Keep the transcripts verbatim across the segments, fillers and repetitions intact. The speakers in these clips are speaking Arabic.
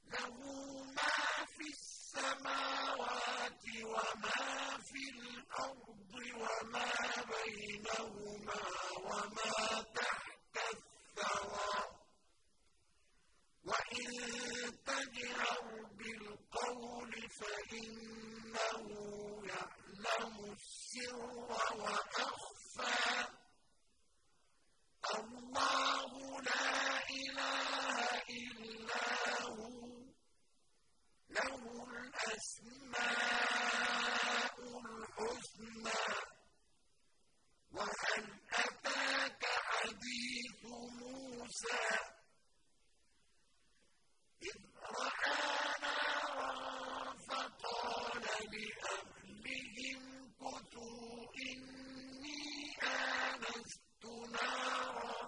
لَهُ مَا فِي السَّمَاوَاتِ وَمَا فِي الْأَرْضِ وَمَا بَيْنَهُمَا وَمَا تَحْتَ الثَّرَىٰ ۖ وَإِن تَجْهَرْ بِالْقَوْلِ فَإِنَّهُ يَعْلَمُ السِّرَّ وَأَخْفَى. اللَّهُ لَا إِلَٰهَ إِلَّا هُوَ ۖ لَهُ الْأَسْمَاءُ الْحُسْنَىٰ. وَهَلْ أَتَاكَ حَدِيثُ مُوسَىٰ إِذْ رَأَىٰ نَارًا فَقَالَ لِأَهْلِهِ امْكُثُوا إِنِّي آنَسْتُ نَارًا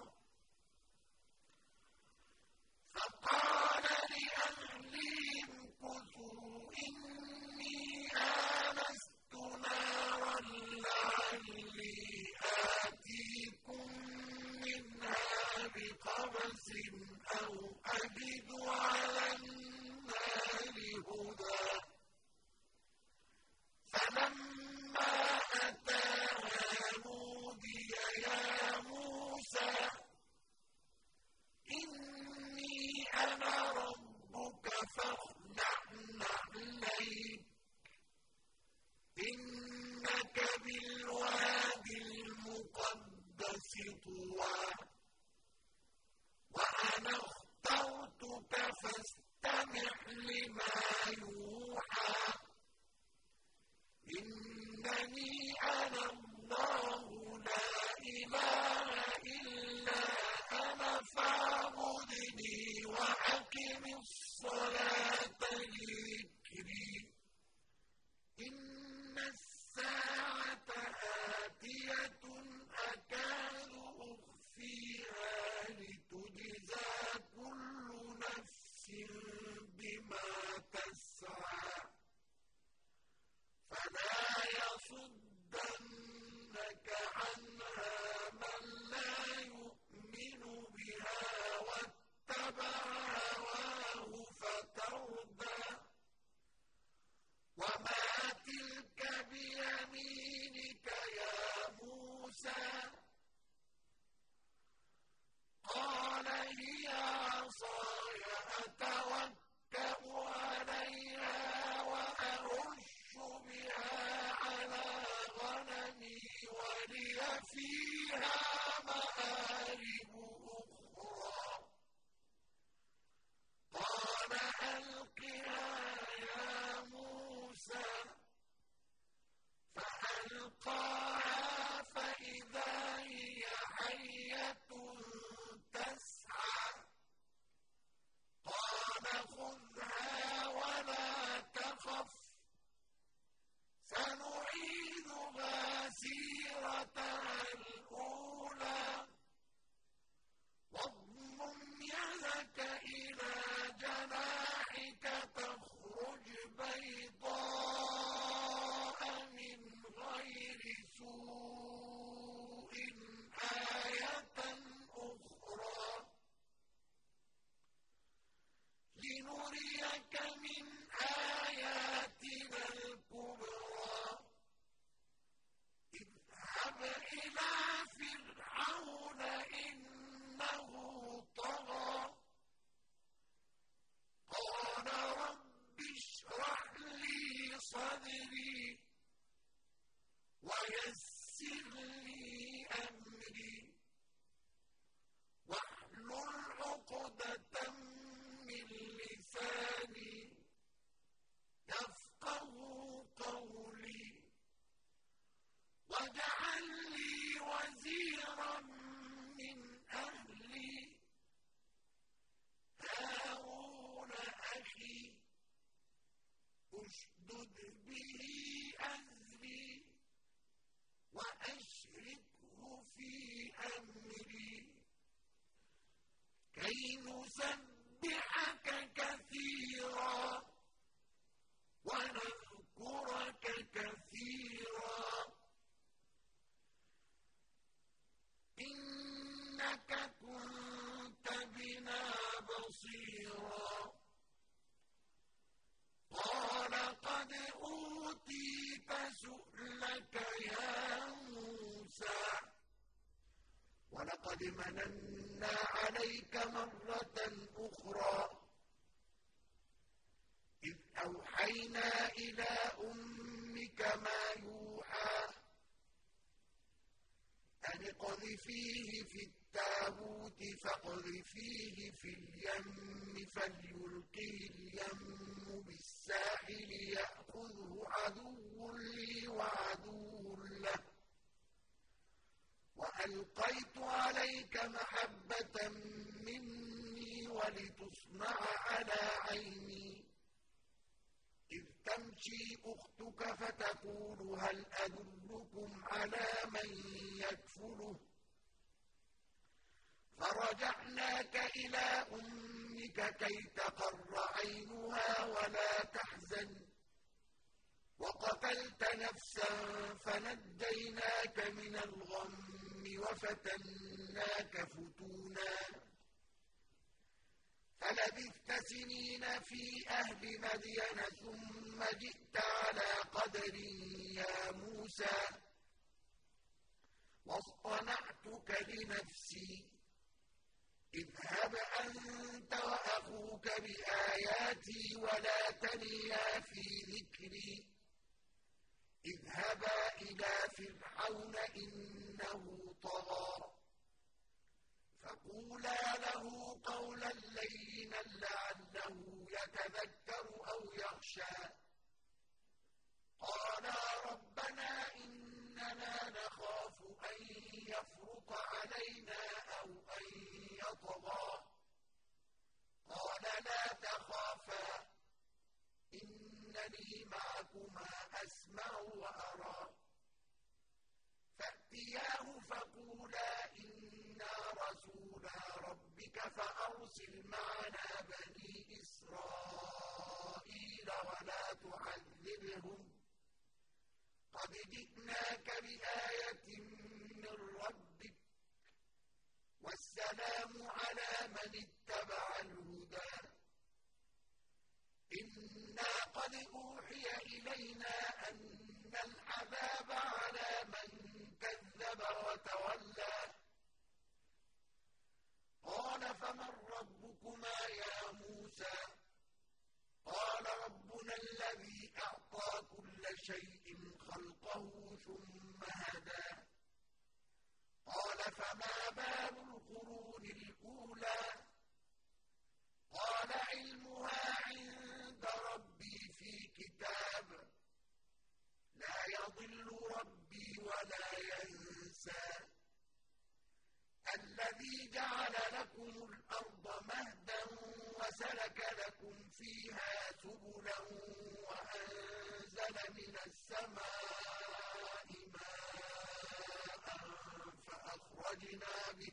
فَقَالَ لِأَهْلِهِ امْكُثُوا إِنِّي آنَسْتُ نَارًا لَّعَلِّي آتِيكُم مِّنْهَا بِقَبَسٍ أَوْ أَجِدُ عَلَى النَّارِ هُدًى. فَلَمَّا أَتَاهَا نُودِيَ يَا مُوسَىٰ إِنِّي أَنَا رَبُّكَ فَاخْلَعْ نَعْلَيْكَ إِنَّكَ بِالْوَادِ الْمُقَدَّسِ طُوًى وَأَنَا اخْتَرْتُكَ فَاسْتَمِعْ لِمَا يُوحَىٰ إِنَّنِي أَنَا اللَّهُ لَا إِلَٰهَ إِلَّا أَنَا فَاعْبُدْنِي وَأَقِمِ الصَّلَاةَ لِذِكْرِي. إِنَّ السَّاعَةَ آتِيَةٌ أَكَادُ أُخْفِيهَا لِتُجْزَىٰ كُلُّ نَفْسٍ بِمَا تَسْعَىٰ. فَلَا يَصُدَّنَّكَ عَنْهَا مَن لَّا يُؤْمِنُ بِهَا وَاتَّبَعَ هَوَاهُ فَتَرْدَىٰ. وَمَا تِلْكَ بِيَمِينِكَ يَا مُوسَىٰ قَالَ هِيَ عَصَايَ أَتَوَكَّأُ عَلَيْهَا وَأَهُشُّ بِهَا عَلَىٰ غَنَمِي وَلِيَ فِيهَا مَآرِبُ أُخْرَىٰ. قَالَ أَلْقِهَا يَا مُوسَىٰ فَأَلْقَاهَا فَإِذَا هِيَ حَيَّةٌ تَسْعَىٰ. قَالَ خُذْهَا وَلَا تَخَفْ سَنُعِيدُهَا سِيرَتَهَا الْأُولَىٰ وَاضْمُمْ يَدَكَ إِلَىٰ جَنَاحِكَ تَخْرُجْ بَيْضَاءَ مِنْ غَيْرِ سُوءٍ آيَةً أُخْرَىٰ لِنُرِيَكَ مِنْ آيَاتِنَا الْكُبْرَى. اذْهَبْ إِلَىٰ فِرْعَوْنَ إِنَّهُ طَغَىٰ. قَالَ رَبِّ اشْرَحْ لِي صَدْرِي وَيَسِّرْ لِي أَمْرِي وَاحْلُلْ عُقْدَةً مِّن لِّسَانِي يَفْقَهُوا قَوْلِي. وَاجْعَل لِّي وَزِيرًا مِّنْ أَهْلِي هَارُونَ أَخِي اشْدُدْ بِهِ أَزْرِي وَأَشْرِكْهُ فِي أَمْرِي كَيْ نُسَبِّحَكَ كَثِيرًا وَنَذْكُرَكَ كَثِيرًا إِنَّكَ كُنتَ بِنَا بَصِيرًا. لك يا موسى ولقد مننا عليك مرة أخرى إذ أوحينا إلى أمك ما يوحى أن اقذفيه في التابوت فاقذفيه في اليم فليلقه اليم بالساحل يأخذه عدو لي وعدو له وألقيت عليك محبة مني ولتصنع على عيني إذ تمشي أختك فتقول هل أدلكم على من يكفله فرجعناك إلى أمك كي تقر عينها ولا تحزن وقتلت نفسا فنجيناك من الغم وفتناك فتونا فلبثت سنين في أهل مدين ثم جئت على قدر يا موسى واصطنعتك لنفسي اذهب أنت وأخوك بآياتي ولا تنيا في ذكري اذهبا إلى فرعون إنه طغى فقولا له قولا لينا لعله يتذكر أو يخشى قالا ربنا إننا نخاف أن يفرط علينا أو أن يطغى قال لا تخافا إنني معكما أسمع وأرى فأتياه فقولا إنا رسولا ربك فأرسل معنا بني إسرائيل ولا تعذبهم قد جئناك بآية من ربك والسلام على من اتبع الهدى إنا قد أوحي إلينا أن العذاب على من كذب وتولى قال فمن ربكما يا موسى قال ربنا الذي أعطى كل شيء خلقه ثم هدى قال فما بال القرون الأولى قال علمها عند ربي في كتاب لا يضل ربي ولا ينسى الذي جعل لكم الأرض مهدا وسلك لكم فيها سبلا وأنزل من السماء ماء فأخرجنا به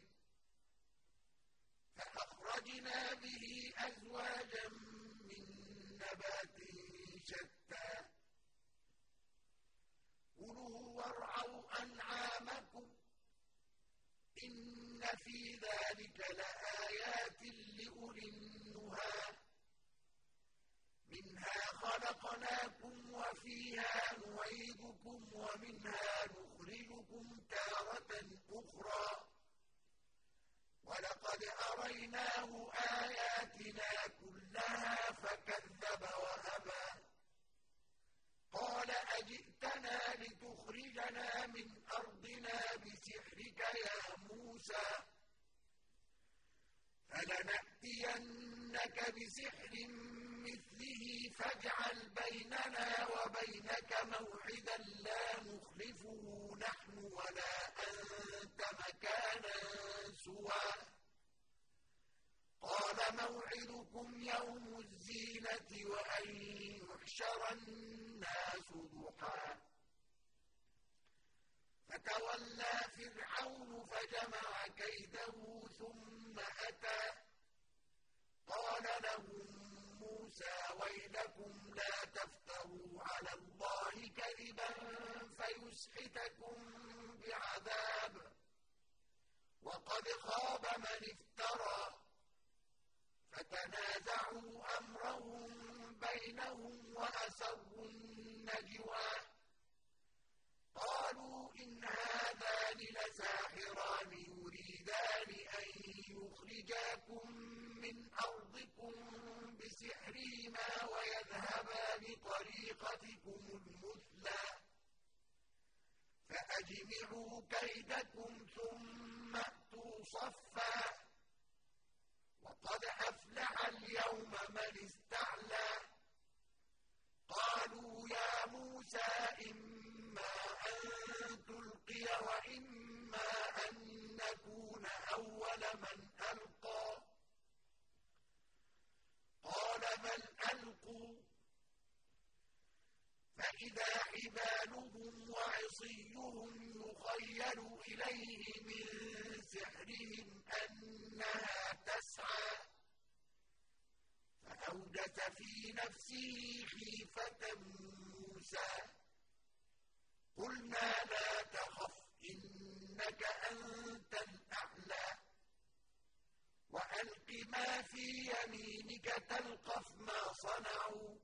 فأخرجنا به أزواجا من نبات شتى كلوا وارعوا أنعامكم إن في ذلك لآيات لأولي النهى منها خلقناكم وفيها نعيدكم ومنها نخرجكم تارة أخرى ولقد أريناه آياتنا كلها فكذب وأبى قال أجئتنا لتخرجنا من أرضنا بسحرك يا موسى فلنأتينك بسحر مثله فاجعل بيننا وبينك موعدا لا نخلفه نحن ولا أنت مكانا سوى قال موعدكم يوم الزينة وأن يحشر الناس ضحى فتولى فرعون فجمع كيده ثم أتى قال لهم موسى ويلكم لا تفتروا على الله كذبا فيسحتكم بعذاب وقد خاب من افترى فتنازعوا أمرهم بينهم وأسروا النجوى إن هذان لساحران يريدان أن يخرجاكم من أرضكم بسحرهما ويذهبا بطريقتكم المثلى فأجمعوا كيدكم ثم أتوا صفا وقد أفلح اليوم من استعلى قالوا يا موسى إما أن تلقي وإما أن نكون أول من ألقى قال بل ألقوا فإذا حبالهم وعصيهم يخيل إليه من سحرهم أنها تسعى فأوجس في نفسه خيفة موسى قلنا لا تخف إنك أنت الأعلى وألق ما في يمينك تلقف ما صنعوا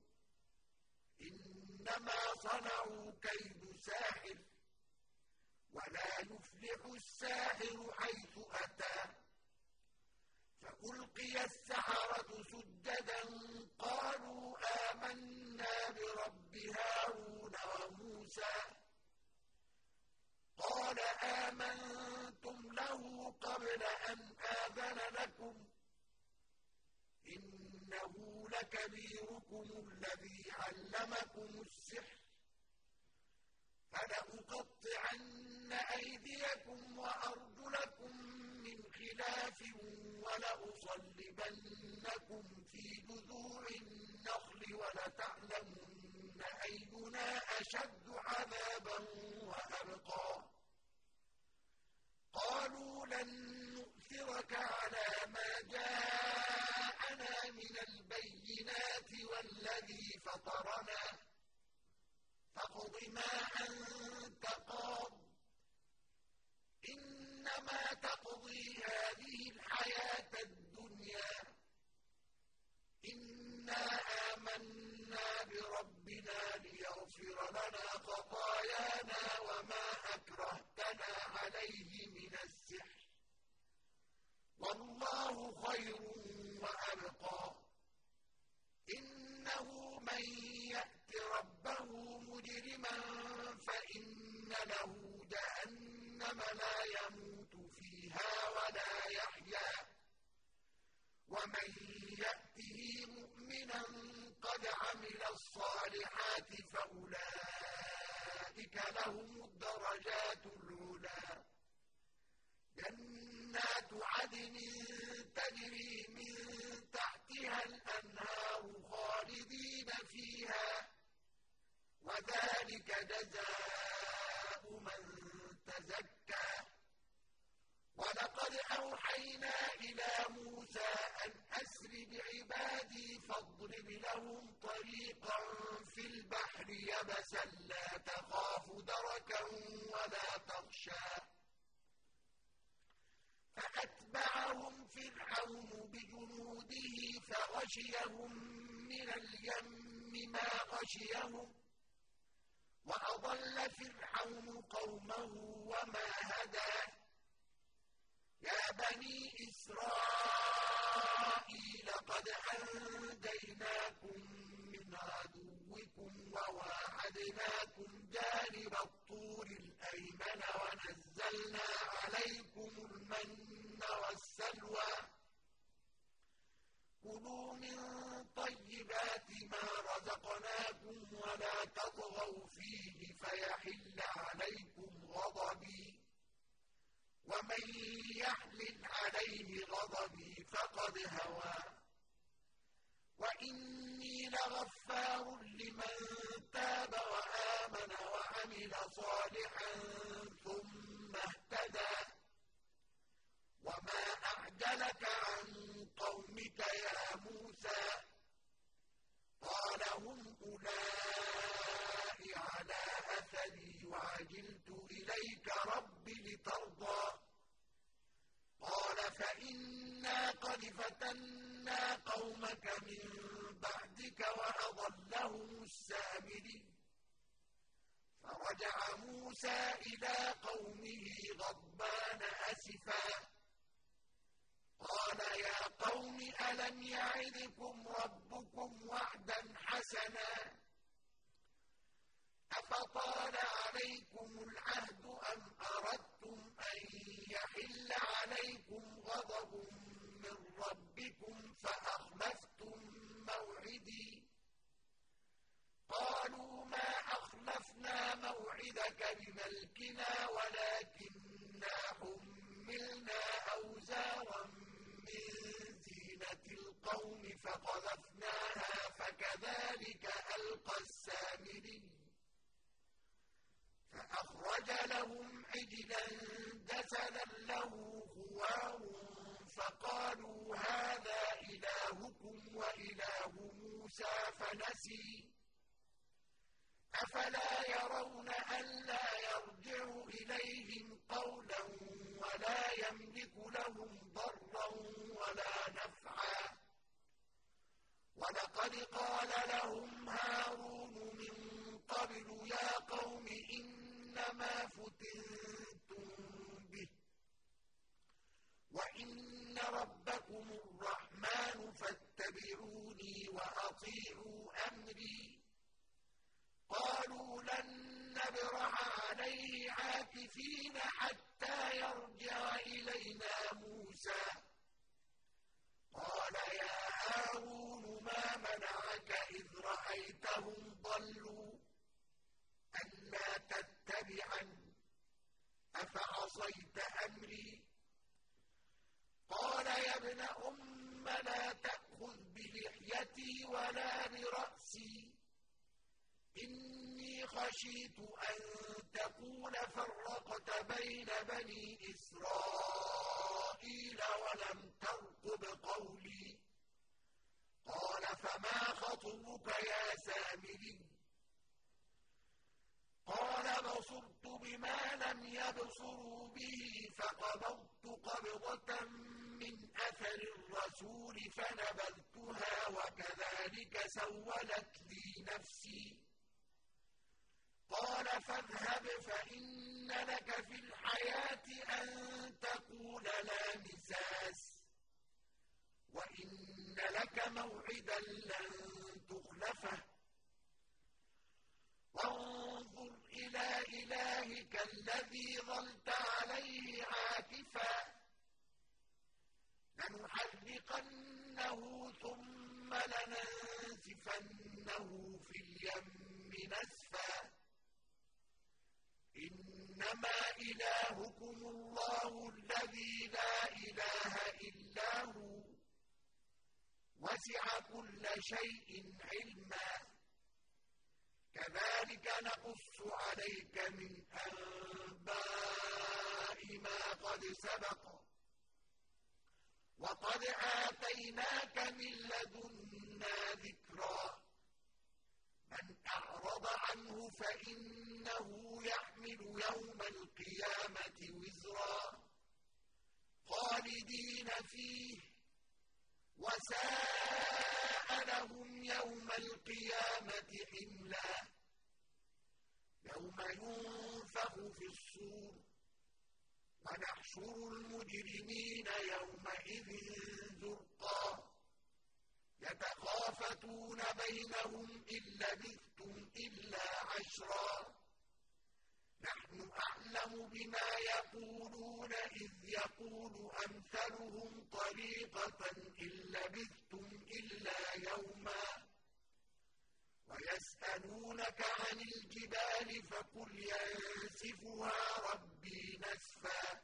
إنما صنعوا كيد ساحر ولا يفلح الساحر حيث أتى فألقي السحرة سجدا قالوا آمنا برب هارون وموسى قال آمنتم له قبل أن آذن لكم إنه لكبيركم الذي علمكم السحر فلأقطعن أيديكم وأرجلكم من خلاف ولأصلبنكم في جذوع النخل ولتعلمن أينا أشد عذابا وأبقى قالوا لن نؤثرك على ما جاءنا من البينات والذي فطرنا فاقض ما أنت قاض إنما تقضي هذه الحياة الدنيا إنا آمنا بربنا ليغفر لنا خطايانا وما أكرهتنا عليه من السحر والله خير وأبقى إنه من يأت ربه مجرما فإن له جهنم لا يموت فيها ولا يحيا ومن يأته مؤمنا قد عمل الصالحات فأولئك لهم الدرجات العلى جنات عدن تجري من تحتها الأنهار خالدين فيها وذلك جزاء من تزكى ولقد أوحينا إلى موسى أن أسر بعبادي فاضرب لهم طريقا في البحر يبسا لا تخاف دركا ولا تخشى فأتبعهم فرعون بجنوده فغشيهم من اليم ما غشيهم وأضل فرعون قومه وما هدى يا بني إسرائيل قد أنجيناكم من عدوكم وواعدناكم جانب الطور الأيمن ونزلنا عليكم المن والسلوى كلوا من طيبات ما رزقناكم ولا تطغوا فيه فيحل عليكم غضبي ومن يحلل عليه غضبي فقد هوى وإني لغفار لمن تاب وآمن وعمل صالحا ثم اهتدى وما أعجلك عن قومك يا موسى قال هم أولئك على أثري وعجلت إليك رب لترضى قال فإنا قد فتنا قومك من بعدك وأضلهم السامري فرجع موسى موسى إلى قومه غضبان أسفا قال يا قوم ألم يعدكم ربكم وعدا حسنا أفطال عليكم العهد أم أردتم أن يحل عليكم غضب من ربكم فأخلفتم موعدي قالوا ما أخلفنا موعدك بملكنا ولكننا حملنا أوزارا من زينة القوم فقذفناها فكذلك ألقى السامري فأخرج لهم عجلا جسدا له خوار فقالوا هذا إلهكم وإله موسى فنسي أفلا يرون ألا يرجع إليهم قولا ولا يملك لهم ضرا ولا نفعا ولقد قال لهم هارون من قبل يا قوم إنما فتنتم به وإن ربكم الرحمن فاتبعوني وأطيعوا أمري قالوا لن نبرح عليه عاكفين حتى يرجع إلينا موسى قال يا هارون ما منعك إذ رأيتهم ضلوا ألا تتبعني أفعصيت أمري قال يا ابن أم لا تأخذ بلحيتي ولا برأسي إني خشيت أن تقول فرقت بين بني إسرائيل ولم ترقب قولي قال فما خطبك يا سامري قال بصرت بما لم يبصروا به فقبضت قبضة من أثر الرسول فنبذتها وكذلك سولت لي نفسي قال فاذهب فإن لك في الحياة أن تقول لا مساس وإن لك موعدا لن تخلفه وانظر إلى إلهك الذي ظلت عليه عاكفا لنحرقنه ثم لننسفنه في اليم نسفا إنما إلهكم الله الذي لا إله إلا هو وسع كل شيء علما كذلك نقص عليك من أنباء ما قد سبق وقد آتيناك من لدنا ذكرا من أعرض عنه فإنه يحمل يوم القيامة وزرا خالدين فيه وساء لهم يوم القيامة حملا يوم ينفخ في الصور ونحشر المجرمين يومئذ زرقا يتخافتون بينهم إن لبثتم إلا عشرا نحن أعلم بما يقولون إذ يقول أمثلهم طريقة إن لبثتم إلا يوما ويسألونك عن الجبال فقل ينسفها ربي نسفا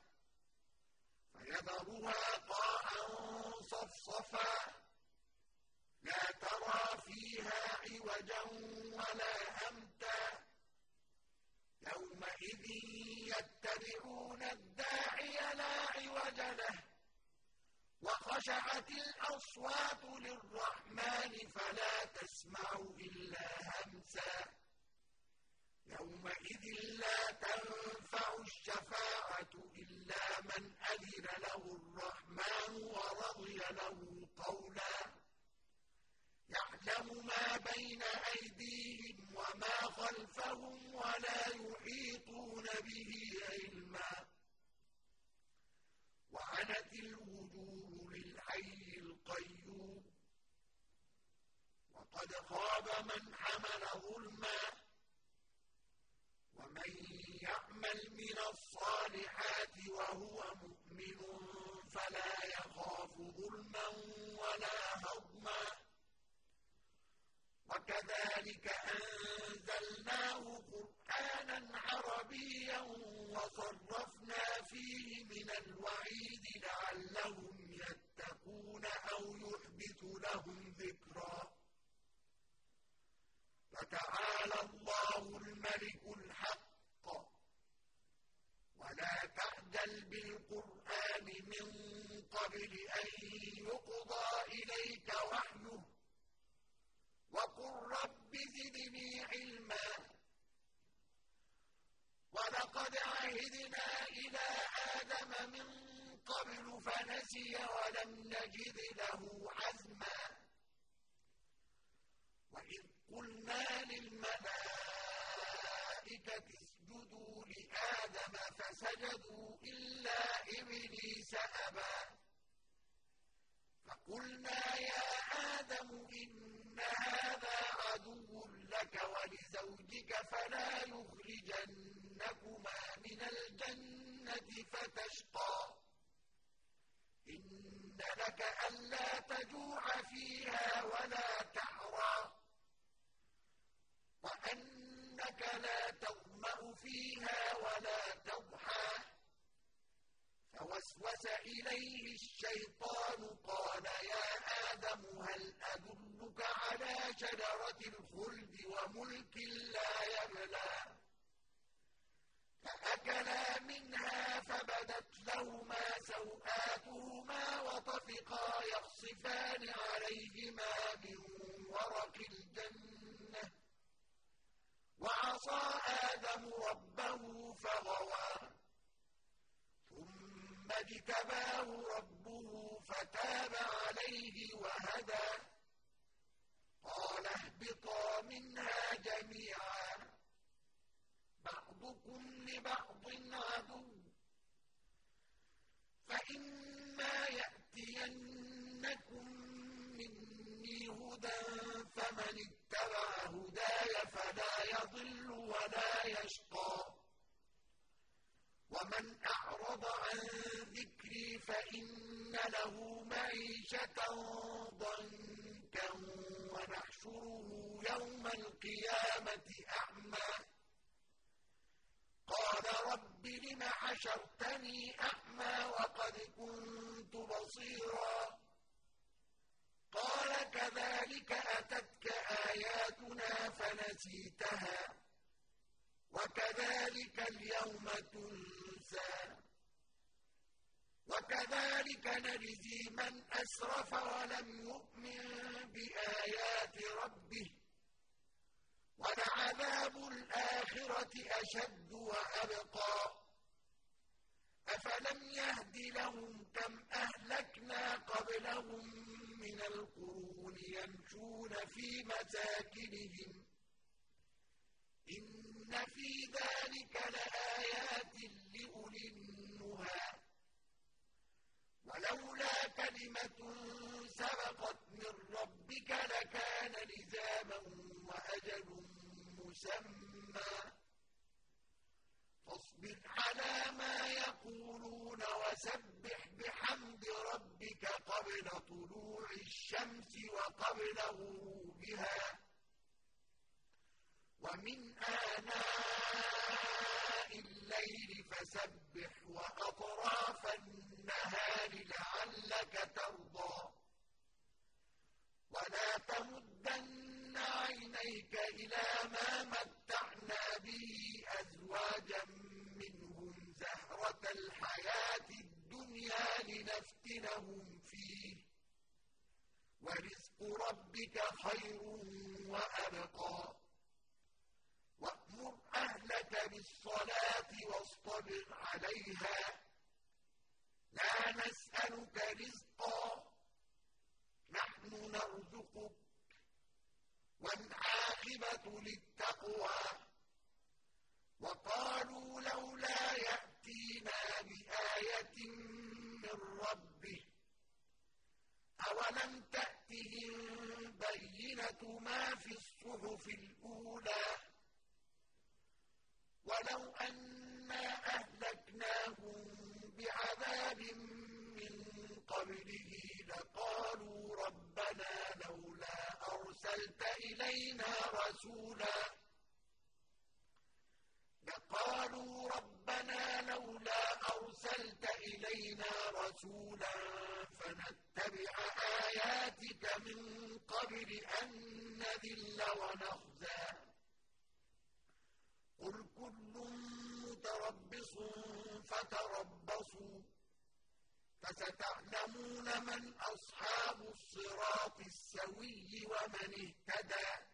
فيذرها قاعا صفصفا لا ترى فيها عوجا ولا أمتا يومئذ يتبعون الداعي لا عوج له وخشعت الأصوات للرحمن فلا تسمع إلا همسا يومئذ لا تنفع الشفاعة إلا من أذن له الرحمن ورضي له قولا يعلم ما بين أيديهم وما خلفهم ولا يحيطون به علما وعنت الوجوه للحي القيوم وقد خاب من حمل ظلما ومن يعمل من الصالحات وهو مؤمن فلا يخاف ظلما ولا هضما وكذلك أنزلناه قرآنا عربيا وصرفنا فيه من الوعيد لعلهم يتقون أو يحدث لهم ذكرا فتعالى الله الملك الحق ولا تعجل بالقرآن من قبل أن يقضى إليك وحيه وقل رب زدني علما ولقد عهدنا إلى آدم من قبل فنسي ولم نجد له عزما وإذ قلنا للملائكة اسجدوا لآدم فسجدوا إلا إبليس أبى فقلنا يا آدم إن هذا عدو لك ولزوجك فلا يخرجنكما من الجنة فتشقى إن لك ألا تجوع فيها ولا تعرى وأنك لا تظمأ فيها ولا تضحى فوسوس إليه الشيطان قال يا آدم هل أدلك على شجرة الخلد وملك لا يبلى فأكلا منها فبدت لهما سوآتهما وطفقا يخصفان عليهما من ورق الجنة وعصى آدم ربه فغوى ثم اجتباه ربه فتاب عليه وهدى قال اهبطا منها جميعا بعضكم لبعض عدو فإما يأتينكم مني هدى فمن اتبع هداي فلا يضل ولا يشقى ومن أعرض عن ذكري فإن له معيشة ضنكا ونحشره يوم القيامة أعمى قال رب لم حشرتني أعمى وقد كنت بصيرا قال كذلك أتتك آياتنا فنسيتها وكذلك اليوم تنسى وكذلك نجزي من أسرف ولم يؤمن بآيات ربه ولعذاب الآخرة أشد وأبقى أفلم يهد لهم كم أهلكنا قبلهم من القرون يمشون في مساكنهم إن في ذلك لآيات لأولي النهى ولولا كلمة سبقت من ربك لكان لزاما وأجل مسمى فاصبر على ما يقولون وسبح بحمد ربك قبل طلوع الشمس وقبل غروبها ومن آناء الليل فسبح وأطراف النهار لعلك ترضى ولا تمدن عينيك إلى ما متعنا به أزواجا منهم زهرة الحياة الدنيا لنفتنهم فيه ورزق ربك خير وأبقى وأمر أهلك بالصلاة واصطبر عليها لا نسألك رزقا نحن نرزقك والعاقبة للتقوى وقالوا لولا يأتينا بآية من ربه أولم تأتهم بينة ما في الصحف الأولى ولو أنا أهلكناهم بعذاب من قبله لقالوا ربنا لولا أرسلت إلينا رسولا لقالوا ربنا لولا أرسلت إلينا رسولا فنتبع آياتك من قبل أن نذل ونخزى قل كل متربص فتربصوا فستعلمون من أصحاب الصراط السوي ومن اهتدى